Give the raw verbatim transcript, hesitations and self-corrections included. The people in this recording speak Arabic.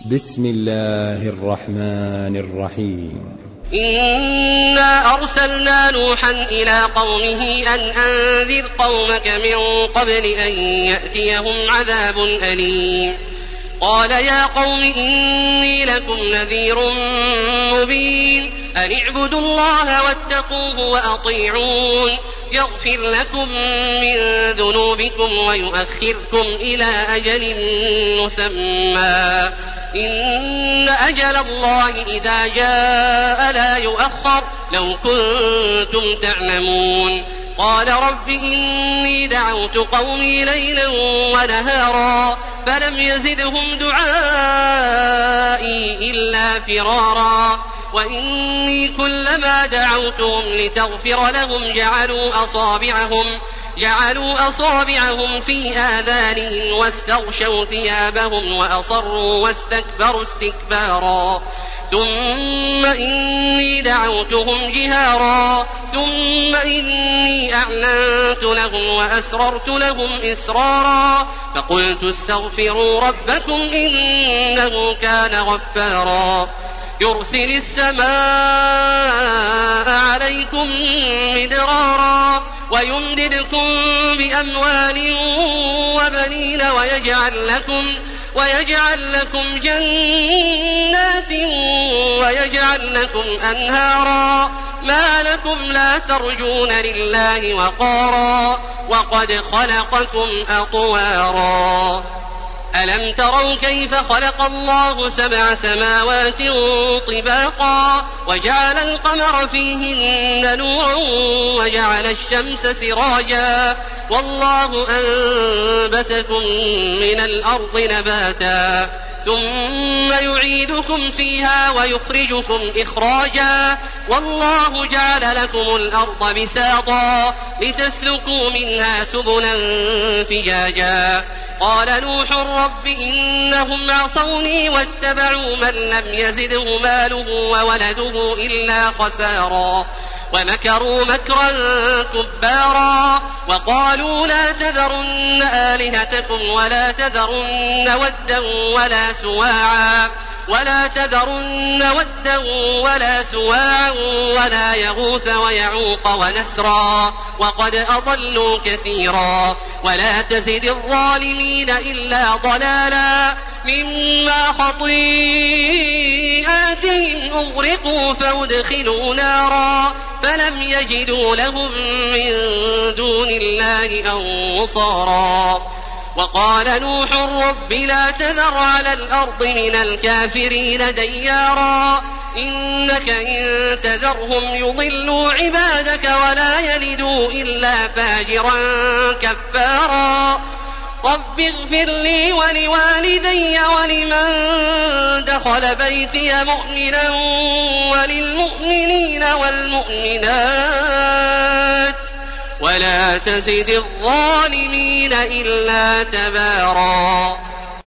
بسم الله الرحمن الرحيم. إنا أرسلنا نوحا إلى قومه أن أنذر قومك من قبل أن يأتيهم عذاب أليم. قال يا قوم إني لكم نذير مبين أن اعبدوا الله واتقوه وأطيعون يغفر لكم من ذنوبكم ويؤخركم إلى أجل مسمى إن أجل الله إذا جاء لا يؤخر لو كنتم تعلمون. قال رب إني دعوت قومي ليلا ونهارا فلم يزدهم دعائي إلا فرارا وإني كلما دعوتهم لتغفر لهم جعلوا أصابعهم جعلوا أصابعهم في آذانهم واستغشوا ثيابهم وأصروا واستكبروا استكبارا ثم إني دعوتهم جهارا ثم إني أعلنت لهم وأسررت لهم إسرارا فقلت استغفروا ربكم إنه كان غفارا يرسل السماء عليكم مدرارا ويمددكم بأموال وبنين ويجعل لكم, ويجعل لكم جنات ويجعل لكم أنهارا ما لكم لا ترجون لله وقارا وقد خلقكم أطوارا. ألم تروا كيف خلق الله سبع سماوات طباقا وجعل القمر فيهن نورا وجعل الشمس سراجا والله أنبتكم من الأرض نباتا ثم يعيدكم فيها ويخرجكم إخراجا والله جعل لكم الأرض بساطا لتسلكوا منها سبلا فجاجا. قال نوح رب إنهم عصوني واتبعوا من لم يزده ماله وولده إلا خسارا ومكروا مكرا كبارا وقالوا لا تذرن آلهتكم ولا تذرن ودا ولا سواعا ولا تذرن ودا ولا سواعا ولا يغوث ويعوق ونسرا وقد أضلوا كثيرا ولا تزد الظالمين إلا ضلالا مما خطيئاتهم أغرقوا فأدخلوا نارا فلم يجدوا لهم من دون الله أنصارا. وقال نوح رب لا تذر على الأرض من الكافرين ديارا إنك إن تذرهم يضلوا عبادك ولا يلدوا إلا فاجرا كفارا. رب اغفر لي ولوالدي ولمن دخل بيتي مؤمنا وللمؤمنين والمؤمنات ولا تزد الظالمين إلا تبارا.